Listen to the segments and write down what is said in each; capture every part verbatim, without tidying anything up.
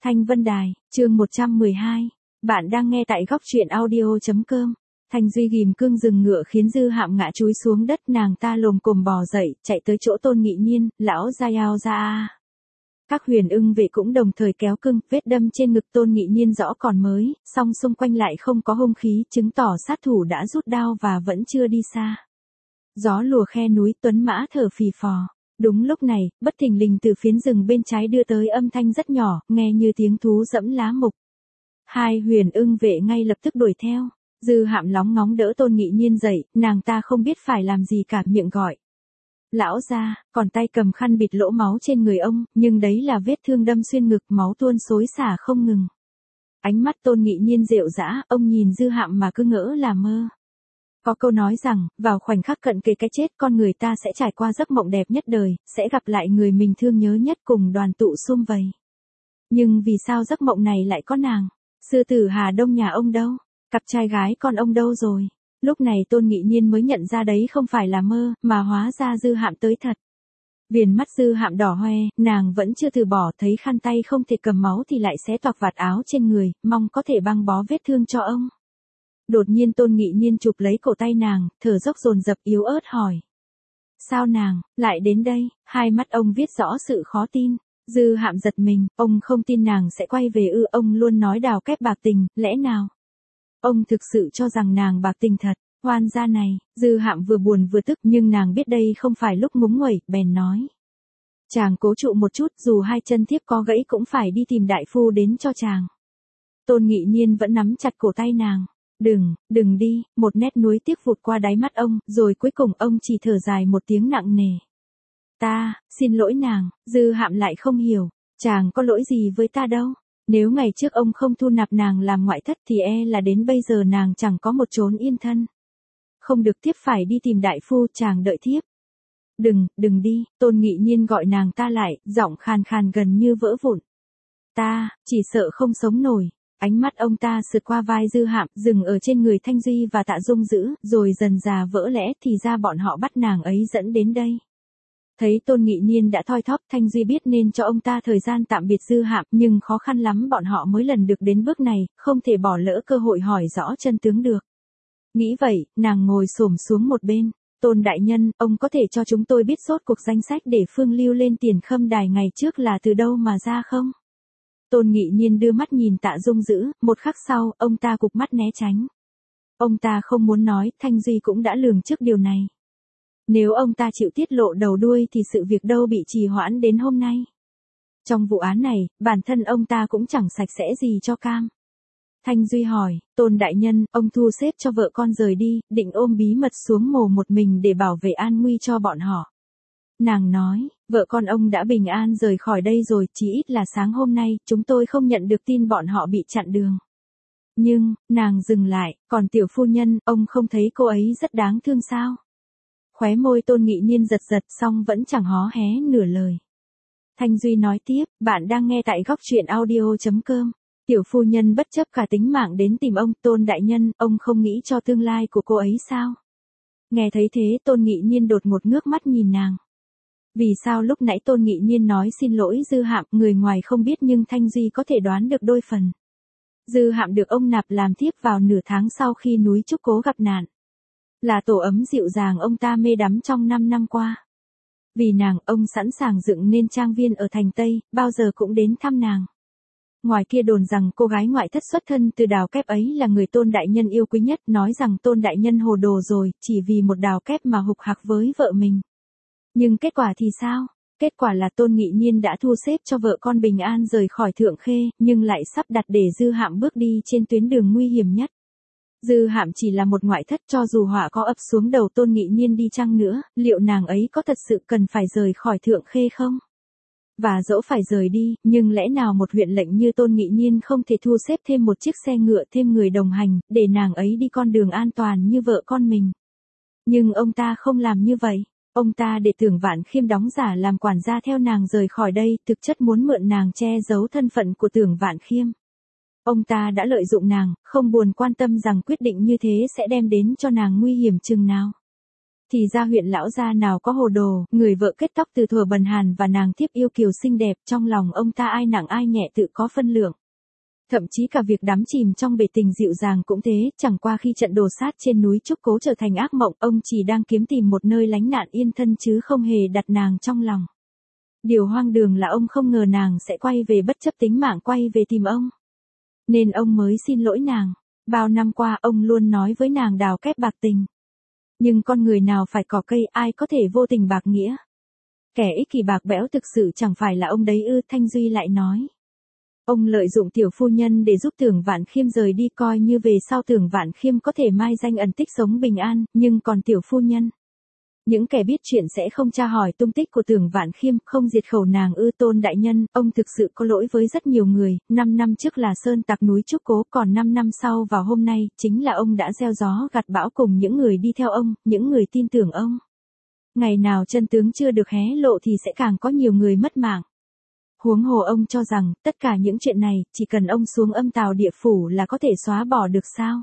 Thanh Vân Đài, chương một trăm mười hai. Bạn đang nghe tại góc truyện audio.com. Thanh Duy ghim cương dừng ngựa khiến Dư Hạm ngã chúi xuống đất, nàng ta lồm cồm bò dậy, chạy tới chỗ Tôn Nghị Nhiên, lão gia yao ra a. Các huyền ưng vệ cũng đồng thời kéo cương, vết đâm trên ngực Tôn Nghị Nhiên rõ còn mới, song xung quanh lại không có hung khí, chứng tỏ sát thủ đã rút đao và vẫn chưa đi xa. Gió lùa khe núi, tuấn mã thở phì phò. Đúng lúc này, bất thình lình từ phiến rừng bên trái đưa tới âm thanh rất nhỏ, nghe như tiếng thú dẫm lá mục. Hai huyền ưng vệ ngay lập tức đuổi theo. Dư Hạm lóng ngóng đỡ Tôn Nghị Nhiên dậy, nàng ta không biết phải làm gì cả, miệng gọi. Lão gia, còn tay cầm khăn bịt lỗ máu trên người ông, nhưng đấy là vết thương đâm xuyên ngực, máu tuôn xối xả không ngừng. Ánh mắt Tôn Nghị Nhiên rệu rã, ông nhìn Dư Hạm mà cứ ngỡ là mơ. Có câu nói rằng, vào khoảnh khắc cận kề cái chết con người ta sẽ trải qua giấc mộng đẹp nhất đời, sẽ gặp lại người mình thương nhớ nhất cùng đoàn tụ sum vầy. Nhưng vì sao giấc mộng này lại có nàng? Sư tử Hà Đông nhà ông đâu? Cặp trai gái con ông đâu rồi? Lúc này Tôn Nghị Nhiên mới nhận ra đấy không phải là mơ, mà hóa ra Dư Hạm tới thật. Viền mắt Dư Hạm đỏ hoe, nàng vẫn chưa từ bỏ, thấy khăn tay không thể cầm máu thì lại xé toạc vạt áo trên người, mong có thể băng bó vết thương cho ông. Đột nhiên Tôn Nghị Nhiên chụp lấy cổ tay nàng, thở dốc dồn dập yếu ớt hỏi. Sao nàng, lại đến đây? Hai mắt ông viết rõ sự khó tin. Dư Hạm giật mình, ông không tin nàng sẽ quay về ư, ông luôn nói đào kép bạc tình, lẽ nào? Ông thực sự cho rằng nàng bạc tình thật, oan gia này. Dư Hạm vừa buồn vừa tức, nhưng nàng biết đây không phải lúc ngúng nguẩy, bèn nói. Chàng cố trụ một chút, dù hai chân thiếp có gãy cũng phải đi tìm đại phu đến cho chàng. Tôn Nghị Nhiên vẫn nắm chặt cổ tay nàng. Đừng, đừng đi, một nét nuối tiếc vụt qua đáy mắt ông, rồi cuối cùng ông chỉ thở dài một tiếng nặng nề. Ta, xin lỗi nàng. Dư Hạm lại không hiểu, chàng có lỗi gì với ta đâu. Nếu ngày trước ông không thu nạp nàng làm ngoại thất thì e là đến bây giờ nàng chẳng có một chốn yên thân. Không được, thiếp phải đi tìm đại phu, chàng đợi thiếp. Đừng, đừng đi. Tôn Nghị Nhiên gọi nàng ta lại, giọng khàn khàn gần như vỡ vụn. Ta, chỉ sợ không sống nổi. Ánh mắt ông ta sượt qua vai Dư Hạm, dừng ở trên người Thanh Duy và Tạ Dung Dữ, rồi dần dà vỡ lẽ, thì ra bọn họ bắt nàng ấy dẫn đến đây. Thấy Tôn Nghị Nhiên đã thoi thóp, Thanh Duy biết nên cho ông ta thời gian tạm biệt Dư Hạm, nhưng khó khăn lắm bọn họ mới lần được đến bước này, không thể bỏ lỡ cơ hội hỏi rõ chân tướng được. Nghĩ vậy, nàng ngồi xổm xuống một bên. Tôn đại nhân, ông có thể cho chúng tôi biết rốt cuộc danh sách để Phương Lưu lên Tiền Khâm Đài ngày trước là từ đâu mà ra không? Tôn Nghị Nhiên đưa mắt nhìn Tạ Dung Dữ, một khắc sau, ông ta cụp mắt né tránh. Ông ta không muốn nói, Thanh Duy cũng đã lường trước điều này. Nếu ông ta chịu tiết lộ đầu đuôi thì sự việc đâu bị trì hoãn đến hôm nay. Trong vụ án này, bản thân ông ta cũng chẳng sạch sẽ gì cho cam. Thanh Duy hỏi, Tôn đại nhân, ông thu xếp cho vợ con rời đi, định ôm bí mật xuống mồ một mình để bảo vệ an nguy cho bọn họ. Nàng nói, vợ con ông đã bình an rời khỏi đây rồi, chỉ ít là sáng hôm nay, chúng tôi không nhận được tin bọn họ bị chặn đường. Nhưng, nàng dừng lại, còn tiểu phu nhân, ông không thấy cô ấy rất đáng thương sao? Khóe môi Tôn Nghị Nhiên giật giật, xong vẫn chẳng hó hé nửa lời. Thanh Duy nói tiếp, bạn đang nghe tại góc truyện audio.com. Tiểu phu nhân bất chấp cả tính mạng đến tìm ông. Tôn đại nhân, ông không nghĩ cho tương lai của cô ấy sao? Nghe thấy thế, Tôn Nghị Nhiên đột ngột ngước mắt nhìn nàng. Vì sao lúc nãy Tôn Nghị Nhiên nói xin lỗi Dư Hạm, người ngoài không biết nhưng Thanh Duy có thể đoán được đôi phần. Dư Hạm được ông nạp làm thiếp vào nửa tháng sau khi núi Trúc Cố gặp nạn. Là tổ ấm dịu dàng ông ta mê đắm trong năm năm qua. Vì nàng, ông sẵn sàng dựng nên trang viên ở thành Tây, bao giờ cũng đến thăm nàng. Ngoài kia đồn rằng cô gái ngoại thất xuất thân từ đào kép ấy là người Tôn đại nhân yêu quý nhất, nói rằng Tôn đại nhân hồ đồ rồi, chỉ vì một đào kép mà hục hặc với vợ mình. Nhưng kết quả thì sao? Kết quả là Tôn Nghị Nhiên đã thu xếp cho vợ con bình an rời khỏi Thượng Khê, nhưng lại sắp đặt để Dư Hạm bước đi trên tuyến đường nguy hiểm nhất. Dư Hạm chỉ là một ngoại thất, cho dù họa có ập xuống đầu Tôn Nghị Nhiên đi chăng nữa, liệu nàng ấy có thật sự cần phải rời khỏi Thượng Khê không? Và dẫu phải rời đi, nhưng lẽ nào một huyện lệnh như Tôn Nghị Nhiên không thể thu xếp thêm một chiếc xe ngựa, thêm người đồng hành, để nàng ấy đi con đường an toàn như vợ con mình? Nhưng ông ta không làm như vậy. Ông ta để Tưởng Vạn Khiêm đóng giả làm quản gia theo nàng rời khỏi đây, thực chất muốn mượn nàng che giấu thân phận của Tưởng Vạn Khiêm. Ông ta đã lợi dụng nàng, không buồn quan tâm rằng quyết định như thế sẽ đem đến cho nàng nguy hiểm chừng nào. Thì ra huyện lão gia nào có hồ đồ, người vợ kết tóc từ thuở bần hàn và nàng thiếp yêu kiều xinh đẹp, trong lòng ông ta ai nặng ai nhẹ tự có phân lượng. Thậm chí cả việc đắm chìm trong bể tình dịu dàng cũng thế, chẳng qua khi trận đồ sát trên núi Trúc Cố trở thành ác mộng, ông chỉ đang kiếm tìm một nơi lánh nạn yên thân chứ không hề đặt nàng trong lòng. Điều hoang đường là ông không ngờ nàng sẽ quay về bất chấp tính mạng quay về tìm ông. Nên ông mới xin lỗi nàng. Bao năm qua ông luôn nói với nàng đào kép bạc tình. Nhưng con người nào phải cỏ cây, ai có thể vô tình bạc nghĩa. Kẻ ích kỷ bạc bẽo thực sự chẳng phải là ông đấy ư, Thanh Duy lại nói. Ông lợi dụng tiểu phu nhân để giúp Tưởng Vạn Khiêm rời đi, coi như về sau Tưởng Vạn Khiêm có thể mai danh ẩn tích sống bình an, nhưng còn tiểu phu nhân. Những kẻ biết chuyện sẽ không tra hỏi tung tích của Tưởng Vạn Khiêm, không diệt khẩu nàng ư. Tôn đại nhân, ông thực sự có lỗi với rất nhiều người, năm năm trước là sơn tặc núi Trúc Cố, còn năm năm sau vào hôm nay, chính là ông đã gieo gió gặt bão cùng những người đi theo ông, những người tin tưởng ông. Ngày nào chân tướng chưa được hé lộ thì sẽ càng có nhiều người mất mạng. Huống hồ ông cho rằng, tất cả những chuyện này, chỉ cần ông xuống âm tào địa phủ là có thể xóa bỏ được sao?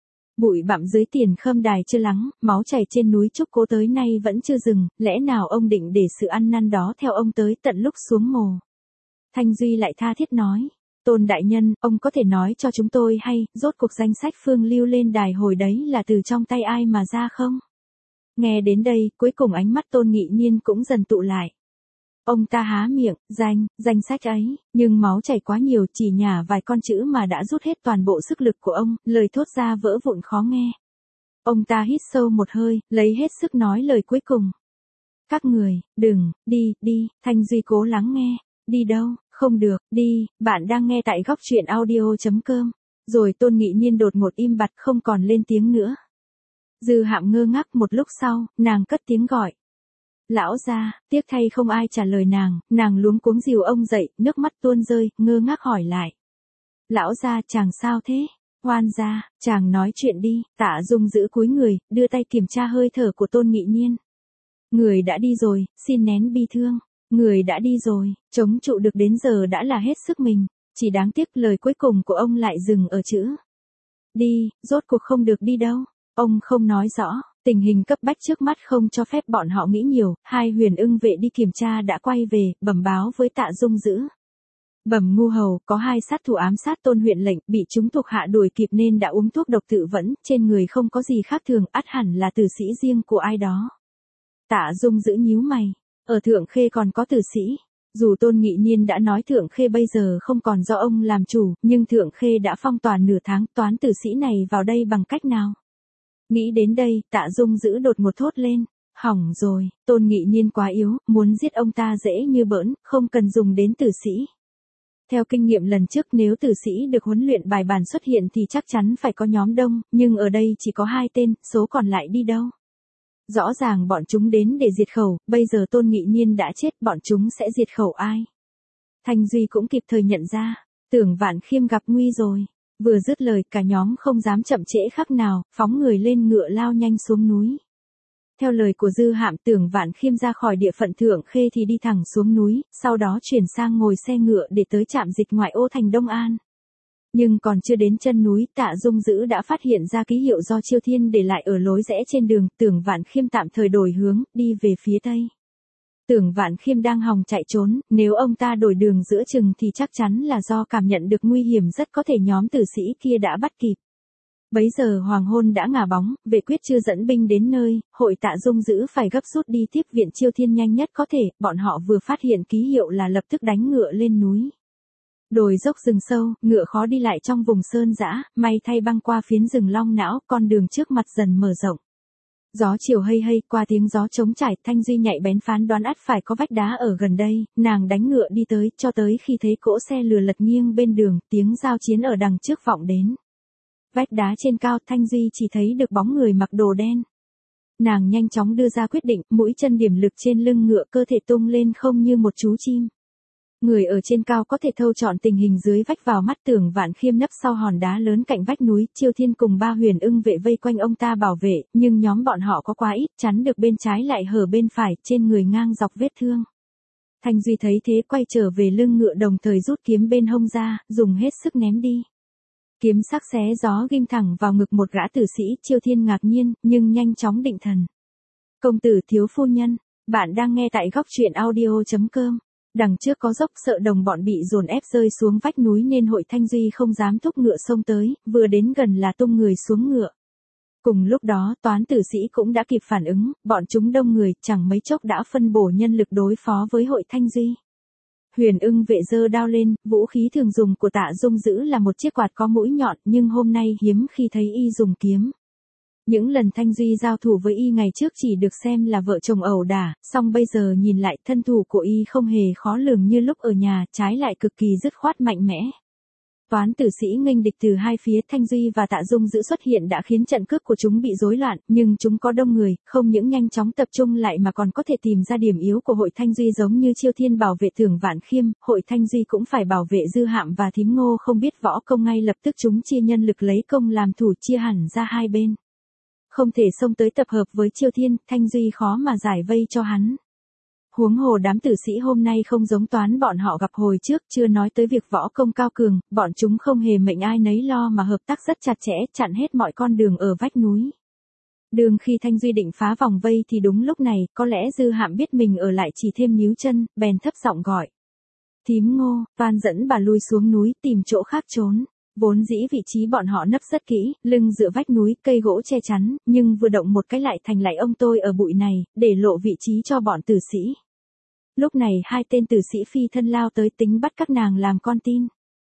Bụi bặm dưới Tiền Khâm Đài chưa lắng, máu chảy trên núi Trúc Cố tới nay vẫn chưa dừng, lẽ nào ông định để sự ăn năn đó theo ông tới tận lúc xuống mồ? Thanh Duy lại tha thiết nói, Tôn đại nhân, ông có thể nói cho chúng tôi hay, rốt cuộc danh sách Phương Lưu lên đài hồi đấy là từ trong tay ai mà ra không? Nghe đến đây, cuối cùng ánh mắt Tôn Nghị Nhiên cũng dần tụ lại. Ông ta há miệng, danh, danh sách ấy, nhưng máu chảy quá nhiều, chỉ nhả vài con chữ mà đã rút hết toàn bộ sức lực của ông, lời thốt ra vỡ vụn khó nghe. Ông ta hít sâu một hơi, lấy hết sức nói lời cuối cùng. Các người, đừng, đi, đi, Thanh Duy cố lắng nghe, đi đâu, không được, đi, bạn đang nghe tại góc truyện audio.com. Rồi Tôn Nghị Nhiên đột ngột im bặt không còn lên tiếng nữa. Dư Hạm ngơ ngác một lúc sau, nàng cất tiếng gọi. Lão gia, tiếc thay không ai trả lời nàng, nàng luống cuống dìu ông dậy, nước mắt tuôn rơi, ngơ ngác hỏi lại. Lão gia, chàng sao thế? Hoan gia, chàng nói chuyện đi. Tạ Dung giữ cúi người, đưa tay kiểm tra hơi thở của Tôn Nghị Nhiên. Người đã đi rồi, xin nén bi thương. Người đã đi rồi, chống trụ được đến giờ đã là hết sức mình, chỉ đáng tiếc lời cuối cùng của ông lại dừng ở chữ. Đi, rốt cuộc không được đi đâu. Ông không nói rõ. Tình hình cấp bách trước mắt không cho phép bọn họ nghĩ nhiều, hai huyền ưng vệ đi kiểm tra đã quay về, bẩm báo với Tạ Dung giữ. Bẩm ngu hầu, có hai sát thủ ám sát Tôn huyện lệnh, bị chúng thuộc hạ đuổi kịp nên đã uống thuốc độc tự vẫn, trên người không có gì khác thường, ắt hẳn là tử sĩ riêng của ai đó. Tạ Dung giữ nhíu mày, ở Thượng Khê còn có tử sĩ. Dù Tôn Nghị Nhiên đã nói Thượng Khê bây giờ không còn do ông làm chủ, nhưng Thượng Khê đã phong tỏa nửa tháng, toán tử sĩ này vào đây bằng cách nào? Nghĩ đến đây, Tạ Dung giữ đột một thốt lên. Hỏng rồi, Tôn Nghị Nhiên quá yếu, muốn giết ông ta dễ như bỡn, không cần dùng đến tử sĩ. Theo kinh nghiệm lần trước, nếu tử sĩ được huấn luyện bài bản xuất hiện thì chắc chắn phải có nhóm đông, nhưng ở đây chỉ có hai tên, số còn lại đi đâu? Rõ ràng bọn chúng đến để diệt khẩu, bây giờ Tôn Nghị Nhiên đã chết, bọn chúng sẽ diệt khẩu ai? Thanh Duy cũng kịp thời nhận ra, Tưởng Vạn Khiêm gặp nguy rồi. Vừa dứt lời, cả nhóm không dám chậm trễ khắc nào, phóng người lên ngựa lao nhanh xuống núi. Theo lời của Dư Hạm, Tưởng Vạn Khiêm ra khỏi địa phận Thượng Khê thì đi thẳng xuống núi, sau đó chuyển sang ngồi xe ngựa để tới trạm dịch ngoại ô thành Đông An. Nhưng còn chưa đến chân núi, Tạ Dung giữ đã phát hiện ra ký hiệu do Chiêu Thiên để lại ở lối rẽ trên đường, Tưởng Vạn Khiêm tạm thời đổi hướng, đi về phía tây. Tưởng Vạn Khiêm đang hòng chạy trốn, nếu ông ta đổi đường giữa chừng thì chắc chắn là do cảm nhận được nguy hiểm, rất có thể nhóm tử sĩ kia đã bắt kịp. Bấy giờ hoàng hôn đã ngả bóng, vệ quyết chưa dẫn binh đến nơi, hội Tạ Dung giữ phải gấp rút đi tiếp viện Chiêu Thiên nhanh nhất có thể, bọn họ vừa phát hiện ký hiệu là lập tức đánh ngựa lên núi. Đồi dốc rừng sâu, ngựa khó đi lại trong vùng sơn dã, may thay băng qua phiến rừng long não, con đường trước mặt dần mở rộng. Gió chiều hây hây, qua tiếng gió trống trải, Thanh Duy nhạy bén phán đoán ắt phải có vách đá ở gần đây, nàng đánh ngựa đi tới, cho tới khi thấy cỗ xe lừa lật nghiêng bên đường, tiếng giao chiến ở đằng trước vọng đến. Vách đá trên cao, Thanh Duy chỉ thấy được bóng người mặc đồ đen. Nàng nhanh chóng đưa ra quyết định, mũi chân điểm lực trên lưng ngựa, cơ thể tung lên không như một chú chim. Người ở trên cao có thể thâu trọn tình hình dưới vách vào mắt. Tưởng Vạn Khiêm nấp sau hòn đá lớn cạnh vách núi, Chiêu Thiên cùng ba huyền ưng vệ vây quanh ông ta bảo vệ, nhưng nhóm bọn họ có quá ít, chắn được bên trái lại hở bên phải, trên người ngang dọc vết thương. Thanh Duy thấy thế quay trở về lưng ngựa, đồng thời rút kiếm bên hông ra, dùng hết sức ném đi. Kiếm sắc xé gió ghim thẳng vào ngực một gã tử sĩ. Chiêu Thiên ngạc nhiên, nhưng nhanh chóng định thần. Công tử thiếu phu nhân, bạn đang nghe tại góc truyện audio.com. Đằng trước có dốc, sợ đồng bọn bị dồn ép rơi xuống vách núi nên Hội Thanh Duy không dám thúc ngựa xông tới, vừa đến gần là tung người xuống ngựa. Cùng lúc đó toán tử sĩ cũng đã kịp phản ứng, bọn chúng đông người, chẳng mấy chốc đã phân bổ nhân lực đối phó với Hội Thanh Duy. Huyền Ưng vệ giơ đao lên, vũ khí thường dùng của Tạ Dung giữ là một chiếc quạt có mũi nhọn, nhưng hôm nay hiếm khi thấy y dùng kiếm. Những lần Thanh Duy giao thủ với y ngày trước chỉ được xem là vợ chồng ẩu đả, song bây giờ nhìn lại thân thủ của y không hề khó lường như lúc ở nhà, trái lại cực kỳ dứt khoát mạnh mẽ. Toán tử sĩ nghênh địch từ hai phía, Thanh Duy và Tạ Dung giữ xuất hiện đã khiến trận cước của chúng bị rối loạn, nhưng chúng có đông người, không những nhanh chóng tập trung lại mà còn có thể tìm ra điểm yếu của Hội Thanh Duy, giống như Chiêu Thiên bảo vệ Tưởng Vạn Khiêm, Hội Thanh Duy cũng phải bảo vệ Dư Hạm và Thím Ngô không biết võ công, ngay lập tức chúng chia nhân lực lấy công làm thủ, chia hẳn ra hai bên. Không thể xông tới tập hợp với Chiêu Thiên, Thanh Duy khó mà giải vây cho hắn. Huống hồ đám tử sĩ hôm nay không giống toán bọn họ gặp hồi trước, chưa nói tới việc võ công cao cường, bọn chúng không hề mệnh ai nấy lo mà hợp tác rất chặt chẽ, chặn hết mọi con đường ở vách núi. Đường khi Thanh Duy định phá vòng vây thì đúng lúc này, có lẽ Dư Hạm biết mình ở lại chỉ thêm níu chân, bèn thấp giọng gọi. Thím Ngô, toan dẫn bà lui xuống núi, tìm chỗ khác trốn. Vốn dĩ vị trí bọn họ nấp rất kỹ, lưng dựa vách núi, cây gỗ che chắn, nhưng vừa động một cái lại thành lại ông tôi ở bụi này, để lộ vị trí cho bọn tử sĩ. Lúc này hai tên tử sĩ phi thân lao tới, tính bắt các nàng làm con tin.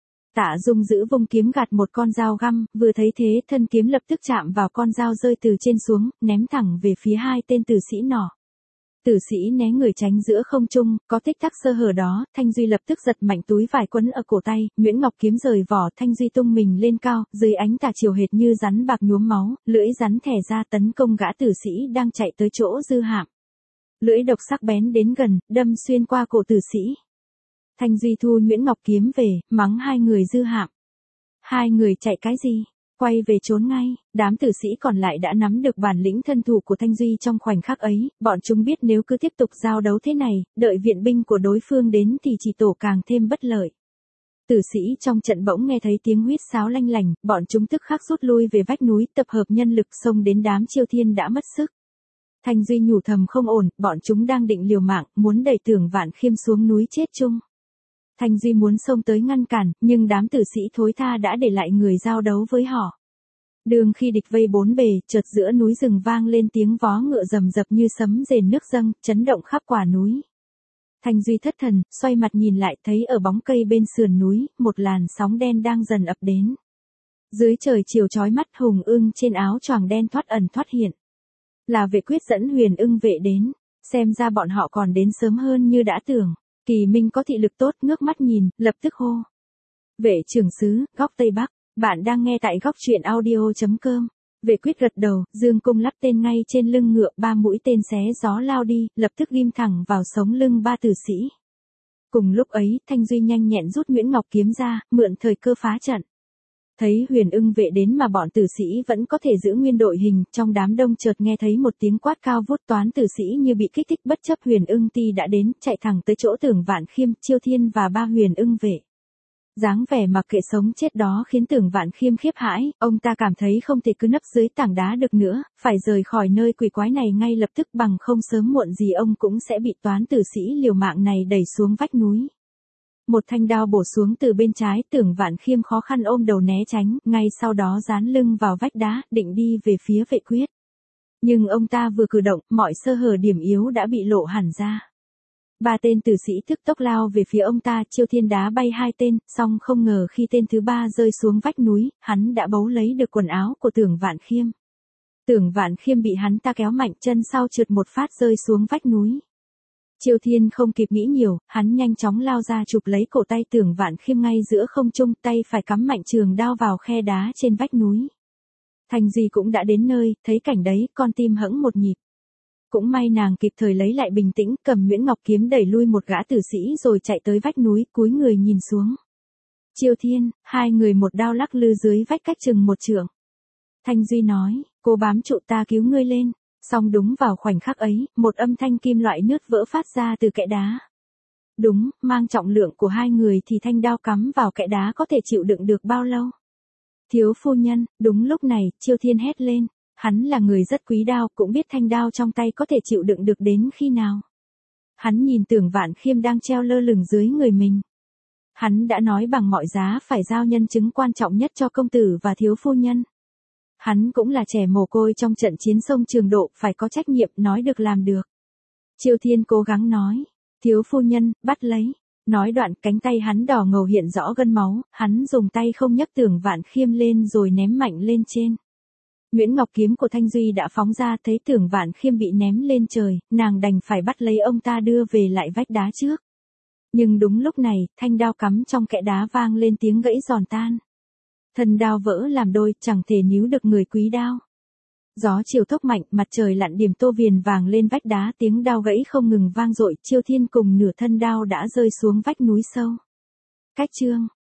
Tạ Dung giữ vung kiếm gạt một con dao găm, vừa thấy thế thân kiếm lập tức chạm vào con dao rơi từ trên xuống, ném thẳng về phía hai tên tử sĩ nọ. Tử sĩ né người tránh giữa không trung, có tích tắc sơ hở đó, Thanh Duy lập tức giật mạnh túi vải quấn ở cổ tay, Nguyễn Ngọc kiếm rời vỏ, Thanh Duy tung mình lên cao, dưới ánh tà chiều hệt như rắn bạc nhuốm máu, lưỡi rắn thẻ ra tấn công gã tử sĩ đang chạy tới chỗ Dư Hạm. Lưỡi độc sắc bén đến gần, đâm xuyên qua cổ tử sĩ. Thanh Duy thu Nguyễn Ngọc kiếm về, mắng hai người Dư Hạm. Hai người chạy cái gì? Quay về trốn ngay. Đám tử sĩ còn lại đã nắm được bản lĩnh thân thủ của Thanh Duy trong khoảnh khắc ấy, bọn chúng biết nếu cứ tiếp tục giao đấu thế này, đợi viện binh của đối phương đến thì chỉ tổ càng thêm bất lợi. Tử sĩ trong trận bỗng nghe thấy tiếng huýt sáo lanh lành, bọn chúng tức khắc rút lui về vách núi, tập hợp nhân lực xông đến đám Chiêu Thiên đã mất sức. Thanh Duy nhủ thầm không ổn, bọn chúng đang định liều mạng, muốn đẩy Tưởng Vạn Khiêm xuống núi chết chung. Thanh Duy muốn xông tới ngăn cản, nhưng đám tử sĩ thối tha đã để lại người giao đấu với họ. Đường khi địch vây bốn bề, chợt giữa núi rừng vang lên tiếng vó ngựa rầm rập như sấm rền nước dâng, chấn động khắp quả núi. Thanh Duy thất thần, xoay mặt nhìn lại, thấy ở bóng cây bên sườn núi, một làn sóng đen đang dần ập đến. Dưới trời chiều chói mắt, hùng ưng trên áo choàng đen thoát ẩn thoát hiện. Là Vệ Quyết dẫn Huyền Ưng vệ đến, xem ra bọn họ còn đến sớm hơn như đã tưởng. Kỳ Minh có thị lực tốt, ngước mắt nhìn, lập tức hô. Vệ trưởng sứ, góc Tây Bắc, bạn đang nghe tại góc truyện audio.com. Vệ Quyết gật đầu, dương cung lắp tên ngay trên lưng ngựa, ba mũi tên xé gió lao đi, lập tức ghim thẳng vào sống lưng ba tử sĩ. Cùng lúc ấy, Thanh Duy nhanh nhẹn rút Nguyễn Ngọc kiếm ra, mượn thời cơ phá trận. Thấy Huyền Ưng vệ đến mà bọn tử sĩ vẫn có thể giữ nguyên đội hình, trong đám đông chợt nghe thấy một tiếng quát cao vút, toán tử sĩ như bị kích thích, bất chấp Huyền Ưng ti đã đến, chạy thẳng tới chỗ Tưởng Vạn Khiêm, Chiêu Thiên và ba Huyền Ưng vệ. Dáng vẻ mặc kệ sống chết đó khiến Tưởng Vạn Khiêm khiếp hãi, ông ta cảm thấy không thể cứ nấp dưới tảng đá được nữa, phải rời khỏi nơi quỷ quái này ngay lập tức, bằng không sớm muộn gì ông cũng sẽ bị toán tử sĩ liều mạng này đẩy xuống vách núi. Một thanh đao bổ xuống từ bên trái, Tưởng Vạn Khiêm khó khăn ôm đầu né tránh, ngay sau đó dán lưng vào vách đá, định đi về phía Vệ Quyết. Nhưng ông ta vừa cử động, mọi sơ hở điểm yếu đã bị lộ hẳn ra. Ba tên tử sĩ tức tốc lao về phía ông ta, Chiêu Thiên đá bay hai tên, song không ngờ khi tên thứ ba rơi xuống vách núi, hắn đã bấu lấy được quần áo của Tưởng Vạn Khiêm. Tưởng Vạn Khiêm bị hắn ta kéo mạnh, chân sau trượt một phát rơi xuống vách núi. Chiêu Thiên không kịp nghĩ nhiều, hắn nhanh chóng lao ra chụp lấy cổ tay Tưởng Vạn Khiêm ngay giữa không trung, tay phải cắm mạnh trường đao vào khe đá trên vách núi. Thanh Duy cũng đã đến nơi, thấy cảnh đấy, con tim hẫng một nhịp. Cũng may nàng kịp thời lấy lại bình tĩnh, cầm Nguyễn Ngọc kiếm đẩy lui một gã tử sĩ rồi chạy tới vách núi, cúi người nhìn xuống. Chiêu Thiên, hai người một đao lắc lư dưới vách cách chừng một trượng. Thanh Duy nói, cô bám trụ ta cứu ngươi lên. Song đúng vào khoảnh khắc ấy, một âm thanh kim loại nứt vỡ phát ra từ kẽ đá. Đúng, mang trọng lượng của hai người thì thanh đao cắm vào kẽ đá có thể chịu đựng được bao lâu. Thiếu phu nhân, đúng lúc này, Chiêu Thiên hét lên. Hắn là người rất quý đao, cũng biết thanh đao trong tay có thể chịu đựng được đến khi nào. Hắn nhìn Tưởng Vạn Khiêm đang treo lơ lửng dưới người mình. Hắn đã nói bằng mọi giá phải giao nhân chứng quan trọng nhất cho công tử và thiếu phu nhân. Hắn cũng là trẻ mồ côi trong trận chiến sông Trường Độ, phải có trách nhiệm, nói được làm được. Chiêu Thiên cố gắng nói, thiếu phu nhân, bắt lấy. Nói đoạn cánh tay hắn đỏ ngầu hiện rõ gân máu, hắn dùng tay không nhấc Tưởng Vạn Khiêm lên rồi ném mạnh lên trên. Nguyễn Ngọc kiếm của Thanh Duy đã phóng ra, thấy Tưởng Vạn Khiêm bị ném lên trời, nàng đành phải bắt lấy ông ta đưa về lại vách đá trước. Nhưng đúng lúc này, thanh đao cắm trong kẽ đá vang lên tiếng gãy giòn tan. Thân đao vỡ làm đôi, chẳng thể níu được người quý đao. Gió chiều thốc mạnh, mặt trời lặn điểm tô viền vàng lên vách đá, tiếng đao gãy không ngừng vang dội, Chiêu Thiên cùng nửa thân đao đã rơi xuống vách núi sâu. Cách chương